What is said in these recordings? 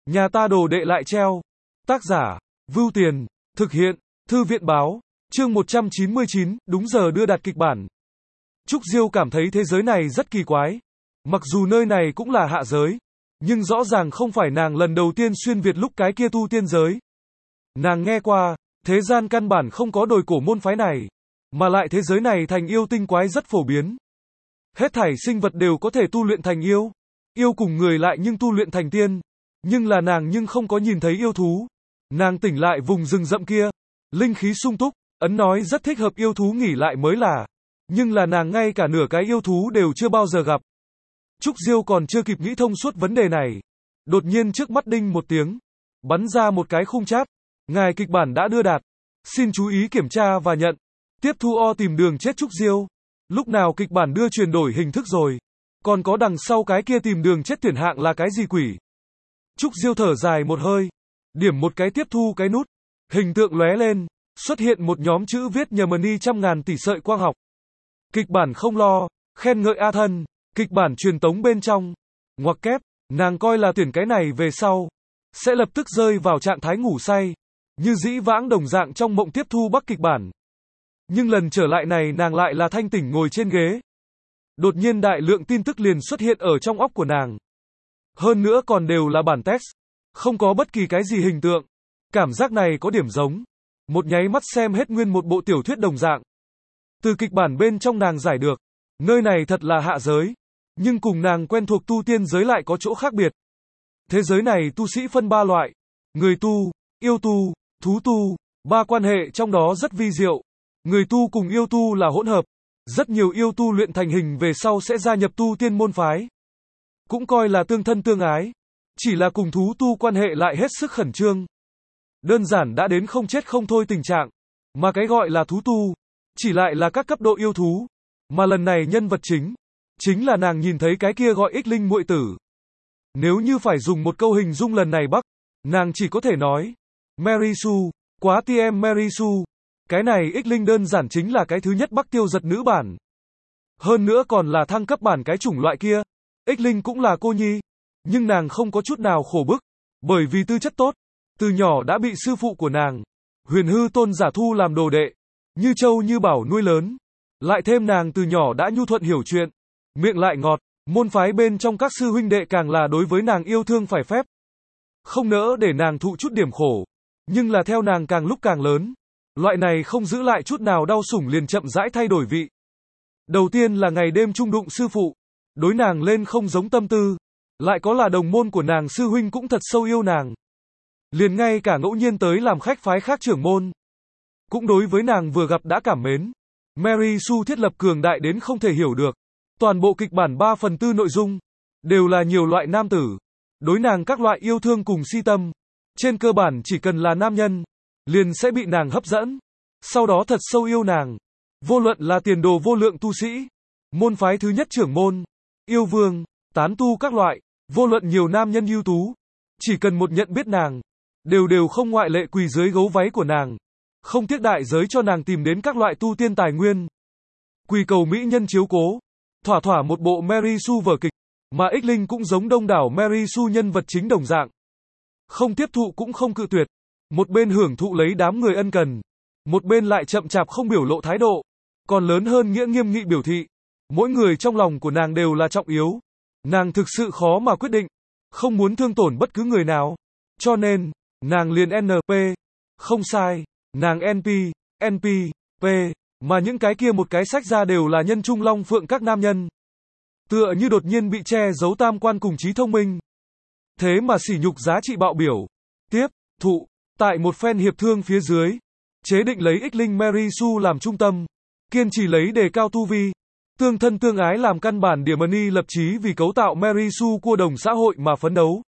Nhà ta đồ đệ lại treo. Tác giả, Vưu Tiền, thực hiện, Thư viện báo, chương 199, đúng giờ đưa đặt kịch bản. Trúc Diêu cảm thấy thế giới này rất kỳ quái. Mặc dù nơi này cũng là hạ giới, nhưng rõ ràng không phải nàng lần đầu tiên xuyên Việt lúc cái kia tu tiên giới. Nàng nghe qua, thế gian căn bản không có đồi cổ môn phái này, mà lại thế giới này thành yêu tinh quái rất phổ biến. Hết thảy sinh vật đều có thể tu luyện thành yêu. Yêu cùng người lại nhưng tu luyện thành tiên. Nhưng là nàng nhưng không có nhìn thấy yêu thú. Nàng tỉnh lại vùng rừng rậm kia, linh khí sung túc, ấn nói rất thích hợp yêu thú nghỉ lại mới là. Nhưng là nàng ngay cả nửa cái yêu thú đều chưa bao giờ gặp. Trúc Diêu còn chưa kịp nghĩ thông suốt vấn đề này. Đột nhiên trước mắt đinh một tiếng, bắn ra một cái khung chat. Ngài kịch bản đã đưa đạt. Xin chú ý kiểm tra và nhận. Tiếp thu o tìm đường chết Trúc Diêu. Lúc nào kịch bản đưa chuyển đổi hình thức rồi? Còn có đằng sau cái kia tìm đường chết tuyển hạng là cái gì quỷ? Trúc Diêu thở dài một hơi. Điểm một cái tiếp thu cái nút. Hình tượng lóe lên. Xuất hiện một nhóm chữ viết nhờ mani trăm ngàn tỷ sợi quang học. Kịch bản không lo. Khen ngợi A thân. Kịch bản truyền tống bên trong. Ngoặc kép. Nàng coi là tuyển cái này về sau sẽ lập tức rơi vào trạng thái ngủ say. Như dĩ vãng đồng dạng trong mộng tiếp thu bắc kịch bản. Nhưng lần trở lại này nàng lại là thanh tỉnh ngồi trên ghế. Đột nhiên đại lượng tin tức liền xuất hiện ở trong óc của nàng. Hơn nữa còn đều là bản text. Không có bất kỳ cái gì hình tượng. Cảm giác này có điểm giống. Một nháy mắt xem hết nguyên một bộ tiểu thuyết đồng dạng. Từ kịch bản bên trong nàng giải được. Nơi này thật là hạ giới. Nhưng cùng nàng quen thuộc tu tiên giới lại có chỗ khác biệt. Thế giới này tu sĩ phân ba loại. Người tu, yêu tu, thú tu. Ba quan hệ trong đó rất vi diệu. Người tu cùng yêu tu là hỗn hợp. Rất nhiều yêu tu luyện thành hình về sau sẽ gia nhập tu tiên môn phái. Cũng coi là tương thân tương ái. Chỉ là cùng thú tu quan hệ lại hết sức khẩn trương. Đơn giản đã đến không chết không thôi tình trạng. Mà cái gọi là thú tu, chỉ lại là các cấp độ yêu thú. Mà lần này nhân vật chính là nàng nhìn thấy cái kia gọi ích linh muội tử. Nếu như phải dùng một câu hình dung lần này Bắc, nàng chỉ có thể nói, Mary Sue, quá TM Mary Sue. Cái này ích linh đơn giản chính là cái thứ nhất Bắc tiêu giật nữ bản. Hơn nữa còn là thăng cấp bản cái chủng loại kia. Ích linh cũng là cô nhi. Nhưng nàng không có chút nào khổ bức. Bởi vì tư chất tốt. Từ nhỏ đã bị sư phụ của nàng, Huyền Hư Tôn giả thu làm đồ đệ. Như châu như bảo nuôi lớn. Lại thêm nàng từ nhỏ đã nhu thuận hiểu chuyện. Miệng lại ngọt. Môn phái bên trong các sư huynh đệ càng là đối với nàng yêu thương phải phép. Không nỡ để nàng thụ chút điểm khổ. Nhưng là theo nàng càng lúc càng lớn. Loại này không giữ lại chút nào đau sủng liền chậm rãi thay đổi vị. Đầu tiên là ngày đêm chung đụng sư phụ. Đối nàng lên không giống tâm tư. Lại có là đồng môn của nàng sư huynh cũng thật sâu yêu nàng. Liền ngay cả ngẫu nhiên tới làm khách phái khác trưởng môn. Cũng đối với nàng vừa gặp đã cảm mến. Mary Sue thiết lập cường đại đến không thể hiểu được. Toàn bộ kịch bản 3/4 nội dung. Đều là nhiều loại nam tử. Đối nàng các loại yêu thương cùng si tâm. Trên cơ bản chỉ cần là nam nhân. Liền sẽ bị nàng hấp dẫn. Sau đó thật sâu yêu nàng. Vô luận là tiền đồ vô lượng tu sĩ. Môn phái thứ nhất trưởng môn. Yêu vương. Tán tu các loại. Vô luận nhiều nam nhân ưu tú. Chỉ cần một nhận biết nàng. Đều không ngoại lệ quỳ dưới gấu váy của nàng. Không tiếc đại giới cho nàng tìm đến các loại tu tiên tài nguyên. Quỳ cầu mỹ nhân chiếu cố. Thỏa một bộ Mary Sue vở kịch. Mà ích linh cũng giống đông đảo Mary Sue nhân vật chính đồng dạng. Không tiếp thụ cũng không cự tuyệt. Một bên hưởng thụ lấy đám người ân cần. Một bên lại chậm chạp không biểu lộ thái độ. Còn lớn hơn nghĩa nghiêm nghị biểu thị. Mỗi người trong lòng của nàng đều là trọng yếu. Nàng thực sự khó mà quyết định. Không muốn thương tổn bất cứ người nào. Cho nên, nàng liền NP. Không sai. Nàng NP, P. Mà những cái kia một cái sách ra đều là nhân trung long phượng các nam nhân. Tựa như đột nhiên bị che giấu tam quan cùng trí thông minh. Thế mà sỉ nhục giá trị bạo biểu. Tiếp, thụ. Tại một phen hiệp thương phía dưới. Chế định lấy ích linh Mary Sue làm trung tâm. Kiên trì lấy đề cao tu vi. Tương thân tương ái làm căn bản điểm mani lập chí vì cấu tạo Mary Sue cua đồng xã hội mà phấn đấu.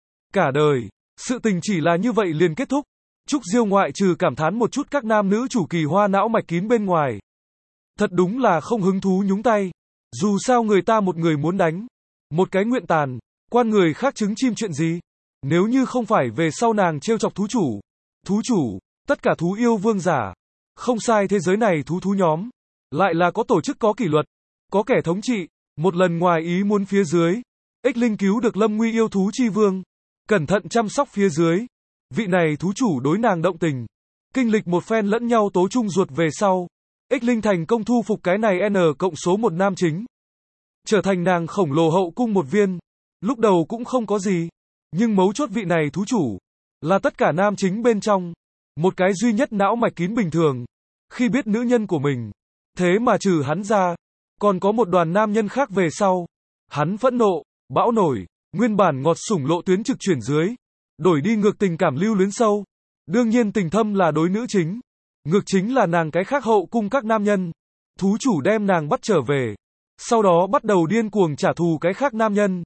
Cả đời. Sự tình chỉ là như vậy liền kết thúc. Trúc Diêu ngoại trừ cảm thán một chút các nam nữ chủ kỳ hoa não mạch kín bên ngoài. Thật đúng là không hứng thú nhúng tay. Dù sao người ta một người muốn đánh. Một cái nguyện tàn. Quan người khác chứng chim chuyện gì. Nếu như không phải về sau nàng trêu chọc thú chủ. Thú chủ, tất cả thú yêu vương giả. Không sai thế giới này thú nhóm. Lại là có tổ chức có kỷ luật. Có kẻ thống trị. Một lần ngoài ý muốn phía dưới. Ích linh cứu được lâm nguy yêu thú chi vương. cẩn thận chăm sóc phía dưới. Vị này thú chủ đối nàng động tình. Kinh lịch một phen lẫn nhau tố chung ruột về sau. Ích Linh thành công thu phục cái này N cộng số 1 nam chính. Trở thành nàng khổng lồ hậu cung một viên. Lúc đầu cũng không có gì. Nhưng mấu chốt vị này thú chủ. Là tất cả nam chính bên trong. Một cái duy nhất não mạch kín bình thường. Khi biết nữ nhân của mình. Thế mà trừ hắn ra. Còn có một đoàn nam nhân khác về sau. Hắn phẫn nộ, bão nổi. Nguyên bản ngọt sủng lộ tuyến trực chuyển dưới. Đổi đi ngược tình cảm lưu luyến sâu. Đương nhiên tình thâm là đối nữ chính. Ngược chính là nàng cái khác hậu cung các nam nhân. Thú chủ đem nàng bắt trở về. Sau đó bắt đầu điên cuồng trả thù cái khác nam nhân.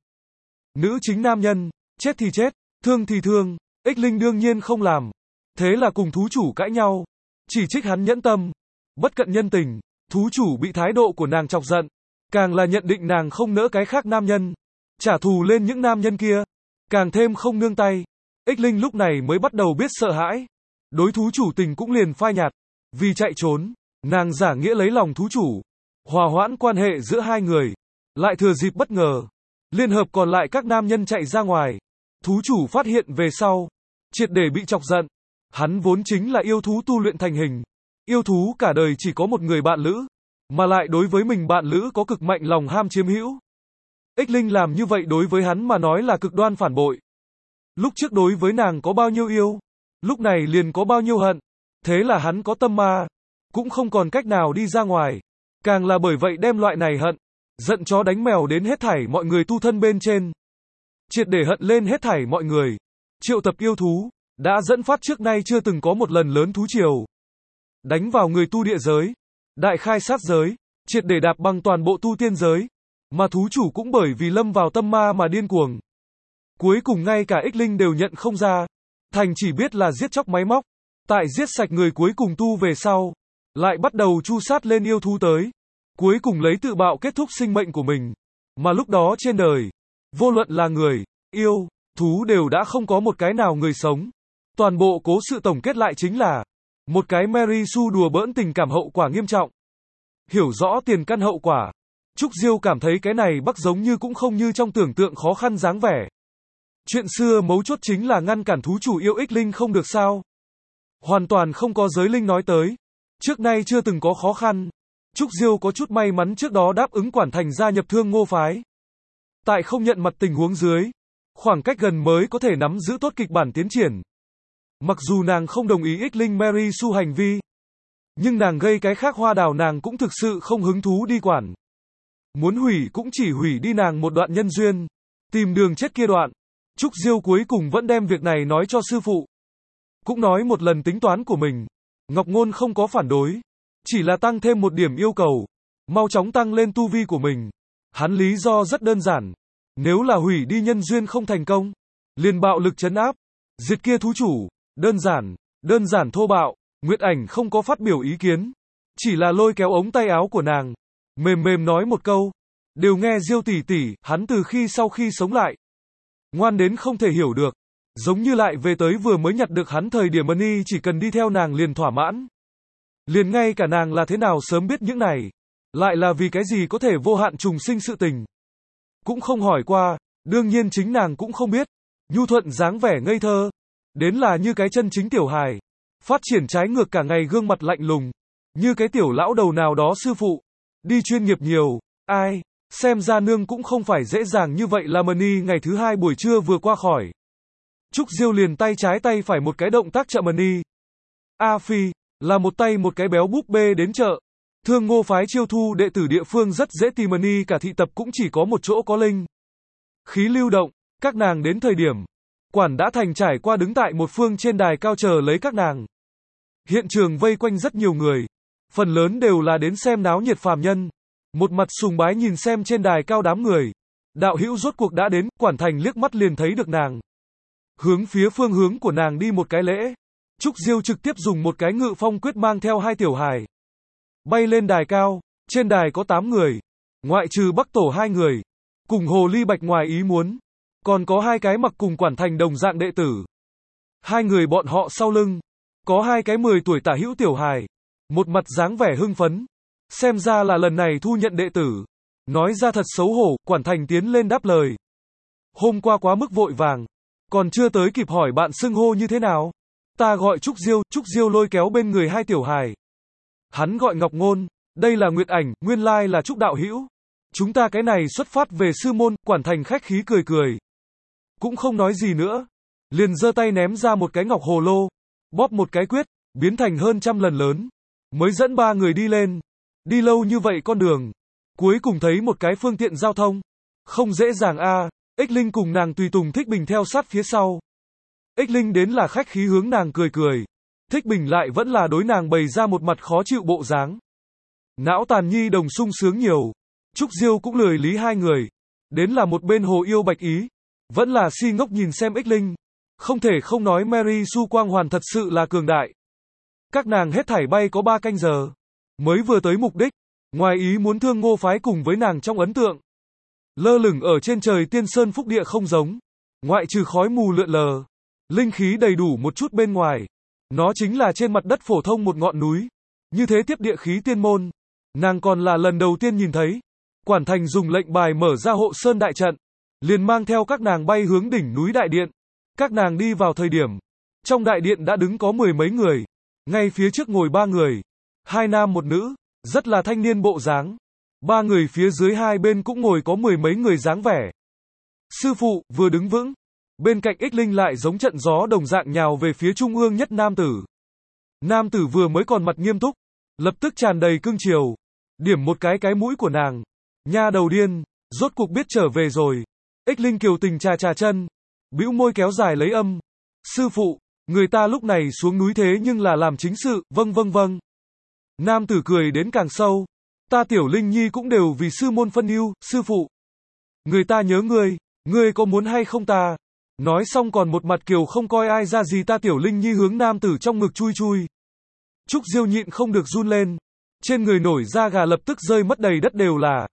Nữ chính nam nhân, chết thì chết, thương thì thương. Ích Linh đương nhiên không làm. Thế là cùng thú chủ cãi nhau. Chỉ trích hắn nhẫn tâm. Bất cận nhân tình. Thú chủ bị thái độ của nàng chọc giận. Càng là nhận định nàng không nỡ cái khác nam nhân. Trả thù lên những nam nhân kia. Càng thêm không nương tay. Ích Linh lúc này mới bắt đầu biết sợ hãi. Đối thú chủ tình cũng liền phai nhạt. Vì chạy trốn, nàng giả nghĩa lấy lòng thú chủ. Hòa hoãn quan hệ giữa hai người. Lại thừa dịp bất ngờ. Liên hợp còn lại các nam nhân chạy ra ngoài. Thú chủ phát hiện về sau. Triệt để bị chọc giận. Hắn vốn chính là yêu thú tu luyện thành hình. Yêu thú cả đời chỉ có một người bạn lữ. Mà lại đối với mình bạn lữ có cực mạnh lòng ham chiếm hữu. Ích Linh làm như vậy đối với hắn mà nói là cực đoan phản bội. Lúc trước đối với nàng có bao nhiêu yêu. Lúc này liền có bao nhiêu hận. Thế là hắn có tâm ma. Cũng không còn cách nào đi ra ngoài. Càng là bởi vậy đem loại này hận. Giận chó đánh mèo đến hết thảy mọi người tu thân bên trên. Triệt để hận lên hết thảy mọi người. Triệu tập yêu thú. Đã dẫn phát trước nay chưa từng có một lần lớn thú triều. Đánh vào người tu địa giới. Đại khai sát giới. Triệt để đạp bằng toàn bộ tu tiên giới. Mà thú chủ cũng bởi vì lâm vào tâm ma mà điên cuồng. Cuối cùng ngay cả Ích Linh đều nhận không ra. Thành chỉ biết là giết chóc máy móc. Tại giết sạch người cuối cùng tu về sau. Lại bắt đầu chu sát lên yêu thú tới. Cuối cùng lấy tự bạo kết thúc sinh mệnh của mình. Mà lúc đó trên đời. Vô luận là người, yêu, thú đều đã không có một cái nào người sống. Toàn bộ cố sự tổng kết lại chính là. Một cái Mary Sue đùa bỡn tình cảm hậu quả nghiêm trọng. Hiểu rõ tiền căn hậu quả. Trúc Diêu cảm thấy cái này Bắc giống như cũng không như trong tưởng tượng khó khăn dáng vẻ. Chuyện xưa mấu chốt chính là ngăn cản thú chủ yêu Ích Linh không được sao. Hoàn toàn không có giới linh nói tới. Trước nay chưa từng có khó khăn. Trúc Diêu có chút may mắn trước đó đáp ứng Quản Thành gia nhập Thương Ngô phái. Tại không nhận mặt tình huống dưới. Khoảng cách gần mới có thể nắm giữ tốt kịch bản tiến triển. Mặc dù nàng không đồng ý Ích Linh Mary Sue hành vi. Nhưng nàng gây cái khác hoa đào nàng cũng thực sự không hứng thú đi quản. Muốn hủy cũng chỉ hủy đi nàng một đoạn nhân duyên. Tìm đường chết kia đoạn. Trúc Diêu cuối cùng vẫn đem việc này nói cho sư phụ. Cũng nói một lần tính toán của mình. Ngọc Ngôn không có phản đối. Chỉ là tăng thêm một điểm yêu cầu. Mau chóng tăng lên tu vi của mình. Hắn lý do rất đơn giản. Nếu là hủy đi nhân duyên không thành công. Liền bạo lực trấn áp. Diệt kia thú chủ. Đơn giản thô bạo. Nguyệt Ảnh không có phát biểu ý kiến. Chỉ là lôi kéo ống tay áo của nàng. Mềm nói một câu. Đều nghe Diêu tỷ tỷ, hắn từ khi sau khi sống lại. Ngoan đến không thể hiểu được. Giống như lại về tới vừa mới nhặt được hắn thời điểm Money chỉ cần đi theo nàng liền thỏa mãn. Liền ngay cả nàng là thế nào sớm biết những này. Lại là vì cái gì có thể vô hạn trùng sinh sự tình. Cũng không hỏi qua, đương nhiên chính nàng cũng không biết. Nhu thuận dáng vẻ ngây thơ. Đến là như cái chân chính tiểu hài. Phát triển trái ngược cả ngày gương mặt lạnh lùng. Như cái tiểu lão đầu nào đó sư phụ. Đi chuyên nghiệp nhiều. Ai, xem ra nương cũng không phải dễ dàng như vậy là Money ngày thứ hai buổi trưa vừa qua khỏi. Trúc Diêu liền tay trái tay phải một cái động tác chậm Money. A Phi, là một tay một cái béo búp bê đến chợ. Thương Ngô phái chiêu thu đệ tử địa phương rất dễ tìm Money cả thị tập cũng chỉ có một chỗ có linh. Khí lưu động, các nàng đến thời điểm. Quản đã thành trải qua đứng tại một phương trên đài cao chờ lấy các nàng. Hiện trường vây quanh rất nhiều người. Phần lớn đều là đến xem náo nhiệt phàm nhân. Một mặt sùng bái nhìn xem trên đài cao đám người. Đạo hữu rốt cuộc đã đến, Quản Thành liếc mắt liền thấy được nàng. Hướng phía phương hướng của nàng đi một cái lễ. Trúc Diêu trực tiếp dùng một cái ngự phong quyết mang theo hai tiểu hài. Bay lên đài cao, trên đài có 8 người. Ngoại trừ Bắc Tổ 2 người. Cùng Hồ Ly Bạch ngoài ý muốn. Còn có 2 cái mặc cùng Quản Thành đồng dạng đệ tử. 2 người bọn họ sau lưng. Có 2 cái 10 tuổi tả hữu tiểu hài. Một mặt dáng vẻ hưng phấn. Xem ra là lần này thu nhận đệ tử. Nói ra thật xấu hổ, Quản Thành tiến lên đáp lời. Hôm qua quá mức vội vàng. Còn chưa tới kịp hỏi bạn xưng hô như thế nào. Ta gọi Trúc Diêu lôi kéo bên người hai tiểu hài. Hắn gọi Ngọc Ngôn, đây là Nguyệt Ảnh, nguyên lai là Trúc đạo hữu. Chúng ta cái này xuất phát về sư môn, Quản Thành khách khí cười cười. Cũng không nói gì nữa. Liền giơ tay ném ra một cái ngọc hồ lô, bóp một cái quyết, biến thành hơn 100 lần lớn. Mới dẫn ba người đi lên. Đi lâu như vậy con đường. Cuối cùng thấy một cái phương tiện giao thông. Không dễ dàng a. Ích Linh cùng nàng tùy tùng Thích Bình theo sát phía sau. Ích Linh đến là khách khí hướng nàng cười cười. Thích Bình lại vẫn là đối nàng bày ra một mặt khó chịu bộ dáng. Não tàn nhi đồng sung sướng nhiều. Trúc Diêu cũng lười lý hai người. Đến là một bên hồ yêu bạch ý. Vẫn là si ngốc nhìn xem Ích Linh. Không thể không nói Mary Sue Quang Hoàn thật sự là cường đại. Các nàng hết thảy bay có 3 canh giờ. Mới vừa tới mục đích. Ngoài ý muốn Thương Ngô phái cùng với nàng trong ấn tượng. Lơ lửng ở trên trời tiên sơn phúc địa không giống. Ngoại trừ khói mù lượn lờ. Linh khí đầy đủ một chút bên ngoài. Nó chính là trên mặt đất phổ thông một ngọn núi. Như thế tiếp địa khí tiên môn. Nàng còn là lần đầu tiên nhìn thấy. Quản Thành dùng lệnh bài mở ra hộ sơn đại trận. Liền mang theo các nàng bay hướng đỉnh núi đại điện. Các nàng đi vào thời điểm. Trong đại điện đã đứng có 10 mấy người. Ngay phía trước ngồi 3 người. 2 nam 1 nữ. Rất là thanh niên bộ dáng. 3 người phía dưới hai bên cũng ngồi có 10 mấy người dáng vẻ. Sư phụ vừa đứng vững. Bên cạnh Ích Linh lại giống trận gió đồng dạng nhào về phía trung ương nhất nam tử. Nam tử vừa mới còn mặt nghiêm túc. Lập tức tràn đầy cương chiều. Điểm một cái mũi của nàng. Nha đầu điên. Rốt cuộc biết trở về rồi. Ích Linh kiều tình trà chân. Bĩu môi kéo dài lấy âm. Sư phụ, người ta lúc này xuống núi thế nhưng là làm chính sự, vâng. Nam tử cười đến càng sâu. Ta Tiểu Linh Nhi cũng đều vì sư môn phân ưu, sư phụ. Người ta nhớ ngươi có muốn hay không ta? Nói xong còn một mặt kiều không coi ai ra gì ta Tiểu Linh Nhi hướng nam tử trong ngực chui. Trúc Diêu nhịn không được run lên. Trên người nổi da gà lập tức rơi mất đầy đất đều là.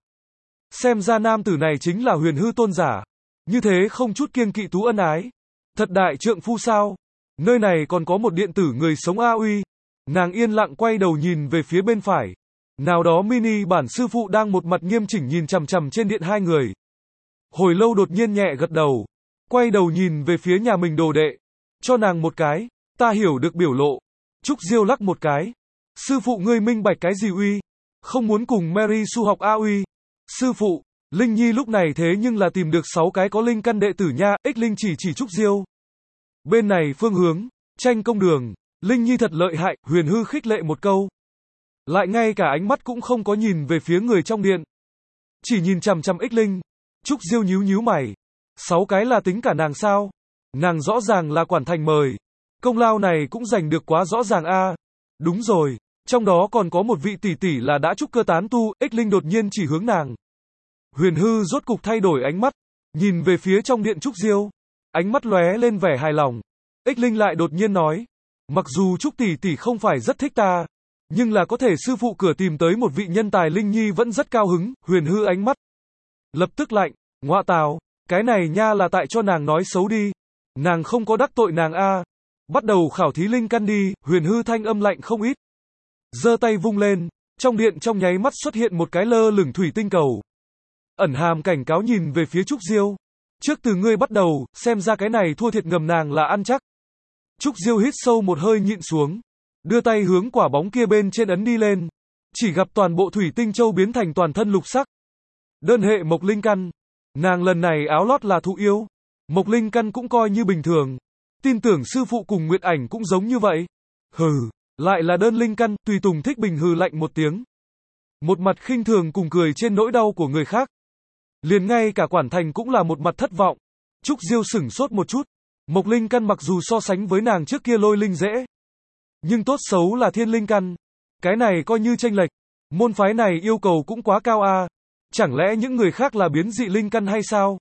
Xem ra nam tử này chính là Huyền Hư tôn giả. Như thế không chút kiêng kỵ tú ân ái. Thật đại trượng phu sao? Nơi này còn có một điện tử người sống A uy. Nàng yên lặng quay đầu nhìn về phía bên phải. Nào đó mini bản sư phụ đang một mặt nghiêm chỉnh nhìn chằm chằm trên điện hai người. Hồi lâu đột nhiên nhẹ gật đầu. Quay đầu nhìn về phía nhà mình đồ đệ. Cho nàng một cái. Ta hiểu được biểu lộ. Trúc Diêu lắc một cái. Sư phụ ngươi minh bạch cái gì uy? Không muốn cùng Mary Sue học A uy. Sư phụ, Linh Nhi lúc này thế nhưng là tìm được 6 cái có linh căn đệ tử nha. Ích Linh chỉ Trúc Diêu. Bên này phương hướng, tranh công đường. Linh Nhi thật lợi hại, Huyền Hư khích lệ một câu. Lại ngay cả ánh mắt cũng không có nhìn về phía người trong điện. Chỉ nhìn chằm chằm Ích Linh. Trúc Diêu nhíu mày. 6 cái là tính cả nàng sao? Nàng rõ ràng là Quản Thành mời. Công lao này cũng giành được quá rõ ràng a. Đúng rồi, trong đó còn có một vị tỷ tỷ là đã trúc cơ tán tu. Ích Linh đột nhiên chỉ hướng nàng. Huyền Hư rốt cục thay đổi ánh mắt, nhìn về phía trong điện Trúc Diêu. Ánh mắt lóe lên vẻ hài lòng. Ích Linh lại đột nhiên nói. Mặc dù Trúc tỷ tỷ không phải rất thích ta, nhưng là có thể sư phụ cửa tìm tới một vị nhân tài Linh Nhi vẫn rất cao hứng. Huyền Hư ánh mắt lập tức lạnh. Ngọa tào, cái này nha là tại cho nàng nói xấu đi. Nàng không có đắc tội nàng a. Bắt đầu khảo thí linh căn đi. Huyền Hư thanh âm lạnh không ít. Giơ tay vung lên, trong điện trong nháy mắt xuất hiện một cái lơ lửng thủy tinh cầu. Ẩn hàm cảnh cáo nhìn về phía Trúc Diêu. Trước từ ngươi bắt đầu, xem ra cái này thua thiệt ngầm nàng là ăn chắc. Trúc Diêu hít sâu một hơi nhịn xuống. Đưa tay hướng quả bóng kia bên trên ấn đi lên. Chỉ gặp toàn bộ thủy tinh châu biến thành toàn thân lục sắc. Đơn hệ mộc linh căn. Nàng lần này áo lót là thụ yêu. Mộc linh căn cũng coi như bình thường. Tin tưởng sư phụ cùng Nguyệt Ảnh cũng giống như vậy. Hừ, lại là đơn linh căn. Tùy tùng Thích Bình hừ lạnh một tiếng. Một mặt khinh thường cùng cười trên nỗi đau của người khác. Liền ngay cả Quản Thành cũng là một mặt thất vọng. Trúc Diêu sửng sốt một chút. Mộc linh căn mặc dù so sánh với nàng trước kia lôi linh dễ, nhưng tốt xấu là thiên linh căn. Cái này coi như chênh lệch. Môn phái này yêu cầu cũng quá cao a. Chẳng lẽ những người khác là biến dị linh căn hay sao?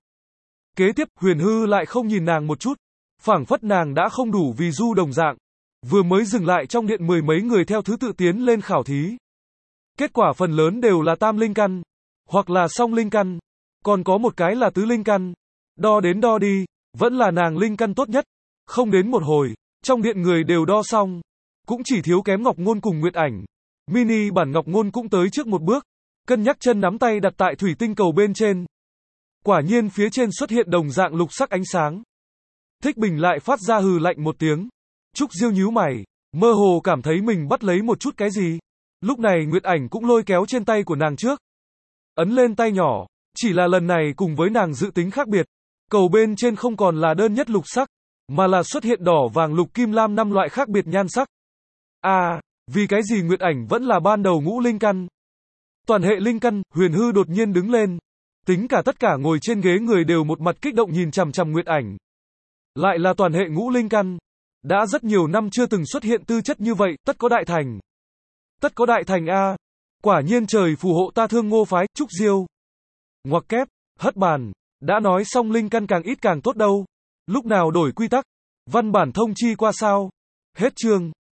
Kế tiếp, Huyền Hư lại không nhìn nàng một chút. Phảng phất nàng đã không đủ vì du đồng dạng. Vừa mới dừng lại trong điện 10 mấy người theo thứ tự tiến lên khảo thí. Kết quả phần lớn đều là tam linh căn. Hoặc là song linh căn. Còn có một cái là tứ linh căn. Đo đến đo đi. Vẫn là nàng linh căn tốt nhất. Không đến một hồi. Trong điện người đều đo xong. Cũng chỉ thiếu kém Ngọc Ngôn cùng Nguyệt Ảnh. Mini bản Ngọc Ngôn cũng tới trước một bước. Cân nhắc chân nắm tay đặt tại thủy tinh cầu bên trên. Quả nhiên phía trên xuất hiện đồng dạng lục sắc ánh sáng. Thích Bình lại phát ra hừ lạnh một tiếng. Trúc Diêu nhíu mày, mơ hồ cảm thấy mình bắt lấy một chút cái gì. Lúc này Nguyệt Ảnh cũng lôi kéo trên tay của nàng trước. Ấn lên tay nhỏ, chỉ là lần này cùng với nàng dự tính khác biệt. Cầu bên trên không còn là đơn nhất lục sắc, mà là xuất hiện đỏ vàng lục kim lam 5 loại khác biệt nhan sắc. Vì cái gì Nguyệt Ảnh vẫn là ban đầu ngũ linh căn? Toàn hệ linh căn, Huyền Hư đột nhiên đứng lên. Tính cả tất cả ngồi trên ghế người đều một mặt kích động nhìn chằm chằm Nguyệt Ảnh. Lại là toàn hệ ngũ linh căn. Đã rất nhiều năm chưa từng xuất hiện tư chất như vậy, tất có đại thành. Tất có đại thành a. Quả nhiên trời phù hộ ta Thương Ngô phái, Trúc Diêu. Ngoặc kép, hất bàn. Đã nói xong linh căn càng ít càng tốt đâu. Lúc nào đổi quy tắc? Văn bản thông chi qua sao? Hết chương.